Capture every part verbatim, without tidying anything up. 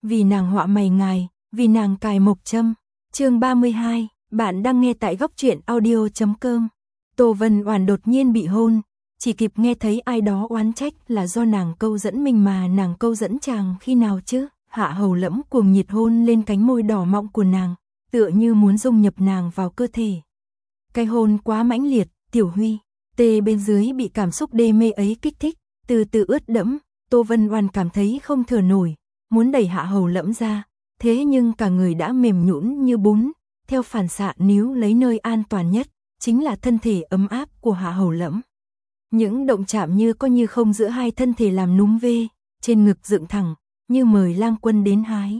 vì nàng họa mày ngài, vì nàng cài mộc châm. Chương ba mươi hai, bạn đang nghe tại góc truyện audio chấm com. Tô Vân Oản đột nhiên bị hôn, chỉ kịp nghe thấy ai đó oán trách là do nàng câu dẫn mình mà nàng câu dẫn chàng khi nào chứ? Hạ Hầu Lẫm cuồng nhiệt hôn lên cánh môi đỏ mọng của nàng, tựa như muốn dung nhập nàng vào cơ thể. Cái hôn quá mãnh liệt, Tiểu Huy, tê bên dưới bị cảm xúc đê mê ấy kích thích, từ từ ướt đẫm, Tô Vân Oản cảm thấy không thở nổi, muốn đẩy Hạ Hầu Lẫm ra, thế nhưng cả người đã mềm nhũn như bún, theo phản xạ níu lấy nơi an toàn nhất, chính là thân thể ấm áp của Hạ Hầu Lẫm. Những động chạm như có như không giữa hai thân thể làm núm vê, trên ngực dựng thẳng, như mời lang quân đến hái.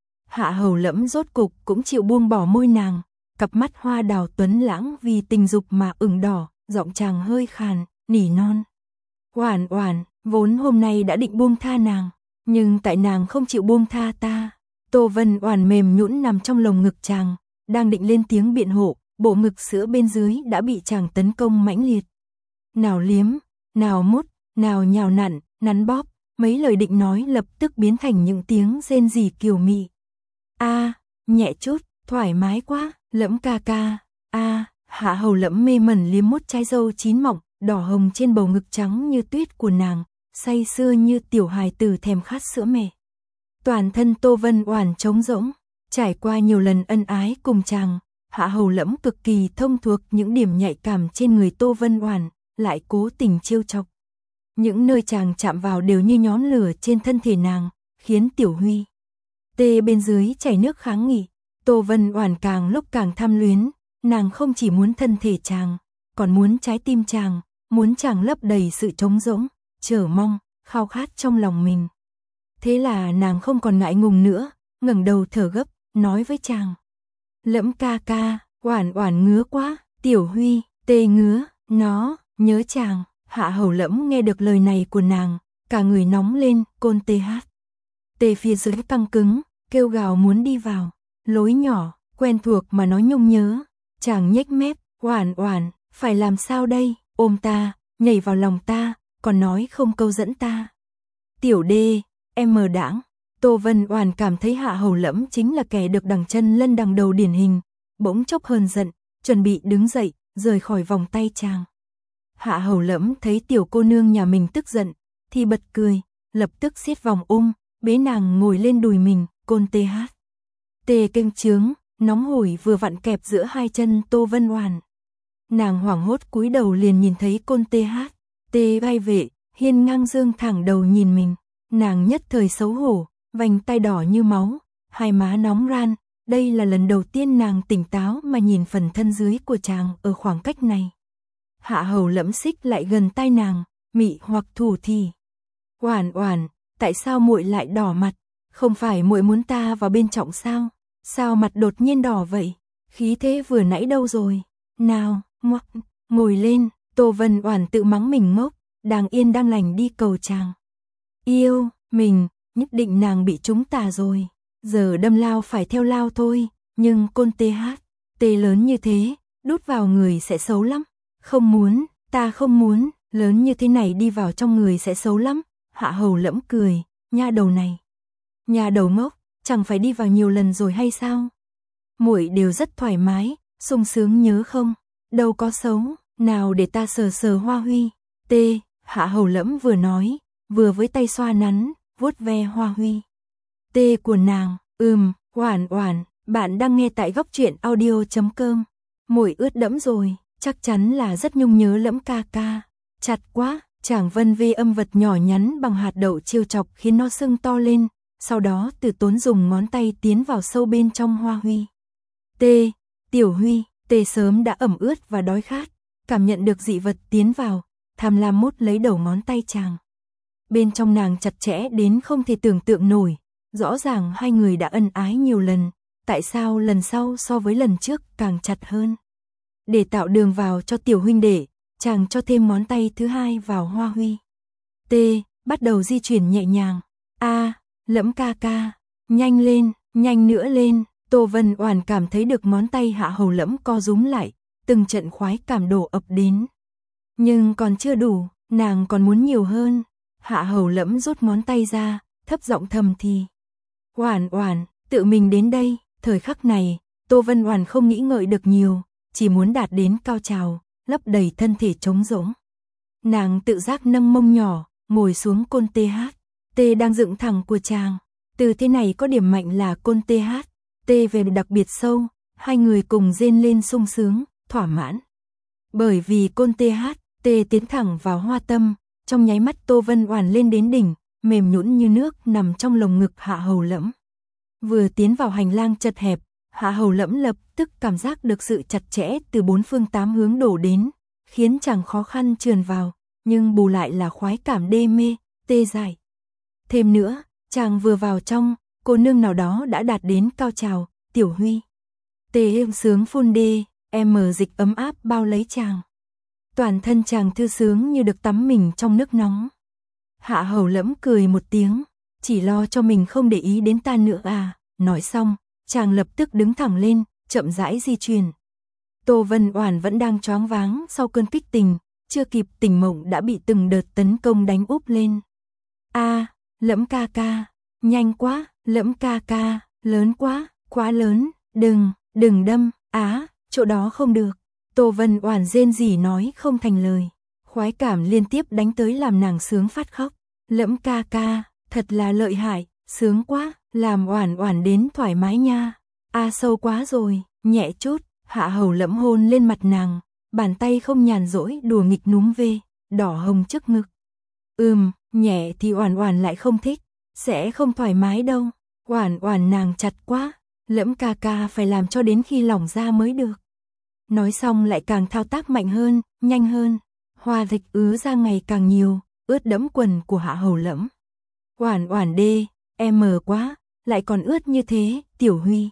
Hạ Hầu Lẫm rốt cục cũng chịu buông bỏ môi nàng, cặp mắt hoa đào tuấn lãng vì tình dục mà ửng đỏ, giọng chàng hơi khàn, nỉ non. Oản Oản, vốn hôm nay đã định buông tha nàng, nhưng tại nàng không chịu buông tha ta. Tô Vân Oản mềm nhũn nằm trong lồng ngực chàng, đang định lên tiếng biện hộ, bộ ngực sữa bên dưới đã bị chàng tấn công mãnh liệt. Nào liếm, nào mút, nào nhào nặn, nắn bóp, mấy lời định nói lập tức biến thành những tiếng rên rỉ kiều mị. A, nhẹ chút, thoải mái quá, Lẫm ca ca. A, Hạ Hầu Lẫm mê mẩn liếm mút trái dâu chín mọng, đỏ hồng trên bầu ngực trắng như tuyết của nàng, say sưa như tiểu hài tử thèm khát sữa mẹ. Toàn thân Tô Vân Oản trống rỗng, trải qua nhiều lần ân ái cùng chàng, Hạ Hầu Lẫm cực kỳ thông thuộc những điểm nhạy cảm trên người Tô Vân Oản, lại cố tình trêu chọc. Những nơi chàng chạm vào đều như nhón lửa trên thân thể nàng, khiến Tiểu Huy tê bên dưới chảy nước kháng nghị. Tô Vân Oản càng lúc càng tham luyến, nàng không chỉ muốn thân thể chàng, còn muốn trái tim chàng, muốn chàng lấp đầy sự trống rỗng, chờ mong, khao khát trong lòng mình. Thế là nàng không còn ngại ngùng nữa, ngẩng đầu thở gấp, nói với chàng. Lẫm ca ca, Oản Oản ngứa quá, Tiểu Huy, tê ngứa, nó, nhớ chàng. Hạ Hầu Lẫm nghe được lời này của nàng, cả người nóng lên, côn tê hát. Tê phía dưới căng cứng, kêu gào muốn đi vào, lối nhỏ, quen thuộc mà nói nhung nhớ. Chàng nhếch mép, Oản Oản, phải làm sao đây, ôm ta, nhảy vào lòng ta, còn nói không câu dẫn ta. Tiểu đê, em mờ đãng. Tô Vân Oản cảm thấy Hạ Hầu Lẫm chính là kẻ được đằng chân lân đằng đầu điển hình, bỗng chốc hờn giận, chuẩn bị đứng dậy, rời khỏi vòng tay chàng. Hạ Hầu Lẫm thấy tiểu cô nương nhà mình tức giận, thì bật cười, lập tức siết vòng ôm, bế nàng ngồi lên đùi mình, côn tê hát. Tê kênh trướng, nóng hổi vừa vặn kẹp giữa hai chân Tô Vân Oản. Nàng hoảng hốt cúi đầu liền nhìn thấy côn tê hát, tê vai vệ, hiên ngang dương thẳng đầu nhìn mình, nàng nhất thời xấu hổ, vành tay đỏ như máu, hai má nóng ran, đây là lần đầu tiên nàng tỉnh táo mà nhìn phần thân dưới của chàng ở khoảng cách này. Hạ Hầu Lẫm xích lại gần tai nàng, mị hoặc thủ thì. Oản Oản, tại sao muội lại đỏ mặt? Không phải muội muốn ta vào bên trọng sao? Sao mặt đột nhiên đỏ vậy? Khí thế vừa nãy đâu rồi? Nào, ngoắc, ngồi lên. Tô Vân Oản tự mắng mình ngốc, đang yên đang lành đi cầu chàng. Yêu, mình, nhất định nàng bị trúng tà rồi. Giờ đâm lao phải theo lao thôi, nhưng côn tê hát, tê lớn như thế, đút vào người sẽ xấu lắm. Không muốn, ta không muốn, lớn như thế này đi vào trong người sẽ xấu lắm. Hạ Hầu Lẫm cười, nha đầu này. Nha đầu ngốc, chẳng phải đi vào nhiều lần rồi hay sao? Muội đều rất thoải mái, sung sướng nhớ không? Đâu có xấu, nào để ta sờ sờ Hoa Huy. Tê, Hạ Hầu Lẫm vừa nói, vừa với tay xoa nắn, vuốt ve Hoa Huy. Tê của nàng, ừm, Oản Oản, bạn đang nghe tại góc truyện audio chấm com. Muội ướt đẫm rồi. Chắc chắn là rất nhung nhớ Lẫm ca ca. Chặt quá, chàng vân vê âm vật nhỏ nhắn bằng hạt đậu trêu chọc khiến nó sưng to lên, sau đó từ tốn dùng ngón tay tiến vào sâu bên trong Hoa Huy. Tê, Tiểu Huy, tê sớm đã ẩm ướt và đói khát, cảm nhận được dị vật tiến vào, tham lam mút lấy đầu ngón tay chàng. Bên trong nàng chặt chẽ đến không thể tưởng tượng nổi, rõ ràng hai người đã ân ái nhiều lần, tại sao lần sau so với lần trước càng chặt hơn? Để tạo đường vào cho tiểu huynh đệ, chàng cho thêm ngón tay thứ hai vào Hoa Huy. T, bắt đầu di chuyển nhẹ nhàng. A, Lẫm ca ca, nhanh lên, nhanh nữa lên. Tô Vân Oản cảm thấy được ngón tay Hạ Hầu Lẫm co rúm lại, từng trận khoái cảm đổ ập đến. Nhưng còn chưa đủ, nàng còn muốn nhiều hơn. Hạ Hầu Lẫm rút ngón tay ra, thấp giọng thầm thì. Oản Oản, tự mình đến đây. Thời khắc này, Tô Vân Oản không nghĩ ngợi được nhiều, chỉ muốn đạt đến cao trào, lấp đầy thân thể trống rỗng. Nàng tự giác nâng mông nhỏ, ngồi xuống côn tê hát. Tê đang dựng thẳng của chàng. Từ thế này có điểm mạnh là côn tê hát. Tê về đặc biệt sâu, hai người cùng rên lên sung sướng, thỏa mãn. Bởi vì côn tê hát, Tê tiến thẳng vào hoa tâm, trong nháy mắt Tô Vân Oản lên đến đỉnh, mềm nhũn như nước nằm trong lồng ngực Hạ Hầu Lẫm. Vừa tiến vào hành lang chật hẹp, Hạ Hầu Lẫm lập tức cảm giác được sự chặt chẽ từ bốn phương tám hướng đổ đến, khiến chàng khó khăn trườn vào, nhưng bù lại là khoái cảm đê mê, tê dại. Thêm nữa, chàng vừa vào trong, cô nương nào đó đã đạt đến cao trào, Tiểu Huy. Tê êm sướng phun đê, em mở dịch ấm áp bao lấy chàng. Toàn thân chàng thư sướng như được tắm mình trong nước nóng. Hạ Hầu Lẫm cười một tiếng, chỉ lo cho mình không để ý đến ta nữa à. Nói xong, chàng lập tức đứng thẳng lên, chậm rãi di chuyển. Tô Vân Oản vẫn đang choáng váng sau cơn kích tình, chưa kịp tỉnh mộng đã bị từng đợt tấn công đánh úp lên. A, Lẫm ca ca, nhanh quá, Lẫm ca ca, lớn quá, quá lớn, đừng, đừng đâm, á, chỗ đó không được. Tô Vân Oản rên rỉ nói không thành lời. Khoái cảm liên tiếp đánh tới làm nàng sướng phát khóc. Lẫm ca ca, thật là lợi hại, sướng quá, làm Oản Oản đến thoải mái nha. A sâu quá rồi, nhẹ chút. Hạ Hầu Lẫm hôn lên mặt nàng, bàn tay không nhàn rỗi đùa nghịch núm về, đỏ hồng trước ngực. Ừm, nhẹ thì Oản Oản lại không thích, sẽ không thoải mái đâu. Oản Oản nàng chặt quá, Lẫm ca ca phải làm cho đến khi lỏng ra mới được. Nói xong lại càng thao tác mạnh hơn, nhanh hơn. Hoa dịch ứa ra ngày càng nhiều, ướt đẫm quần của Hạ Hầu Lẫm. Oản Oản đê, em mờ quá, lại còn ướt như thế, Tiểu Huy.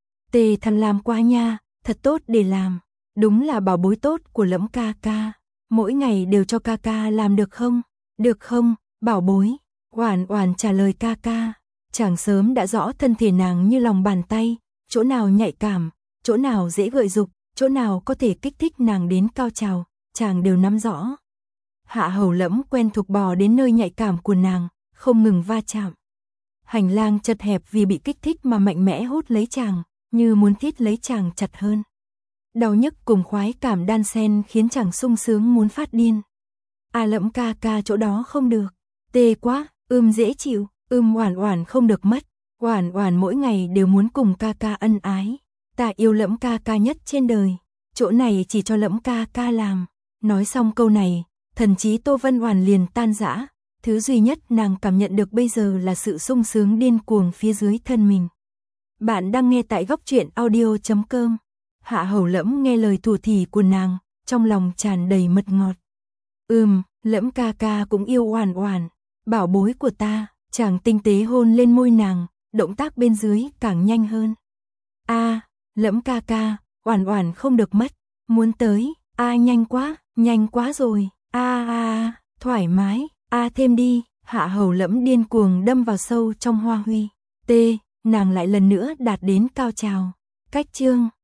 Tê thằn làm quá nha, thật tốt để làm. Đúng là bảo bối tốt của Lẫm ca ca. Mỗi ngày đều cho ca ca làm được không? Được không, bảo bối? Oản Oản trả lời ca ca. Chàng sớm đã rõ thân thể nàng như lòng bàn tay, chỗ nào nhạy cảm, chỗ nào dễ gợi dục, chỗ nào có thể kích thích nàng đến cao trào, chàng đều nắm rõ. Hạ Hầu Lẫm quen thuộc bò đến nơi nhạy cảm của nàng, không ngừng va chạm. Hành lang chật hẹp vì bị kích thích mà mạnh mẽ hút lấy chàng, như muốn thít lấy chàng chặt hơn. Đau nhức cùng khoái cảm đan xen khiến chàng sung sướng muốn phát điên. À Lẫm ca ca chỗ đó không được, tê quá, ưm dễ chịu, ưm Oản Oản không được mất. Oản Oản mỗi ngày đều muốn cùng ca ca ân ái. Ta yêu Lẫm ca ca nhất trên đời, chỗ này chỉ cho Lẫm ca ca làm. Nói xong câu này, thần trí Tô Vân Oản liền tan rã, thứ duy nhất nàng cảm nhận được bây giờ là sự sung sướng điên cuồng phía dưới thân mình. Bạn đang nghe tại góc truyện audio chấm com. Hạ Hầu Lẫm nghe lời thủ thỉ của nàng, trong lòng tràn đầy mật ngọt. Ừm, Lẫm ca ca cũng yêu Oản Oản, bảo bối của ta. Chàng tinh tế hôn lên môi nàng, động tác bên dưới càng nhanh hơn. A, Lẫm ca ca, Oản Oản không được mất, muốn tới, a nhanh quá, nhanh quá rồi, a a, thoải mái, a thêm đi. Hạ Hầu Lẫm điên cuồng đâm vào sâu trong hoa huy. T, nàng lại lần nữa đạt đến cao trào. Cách chương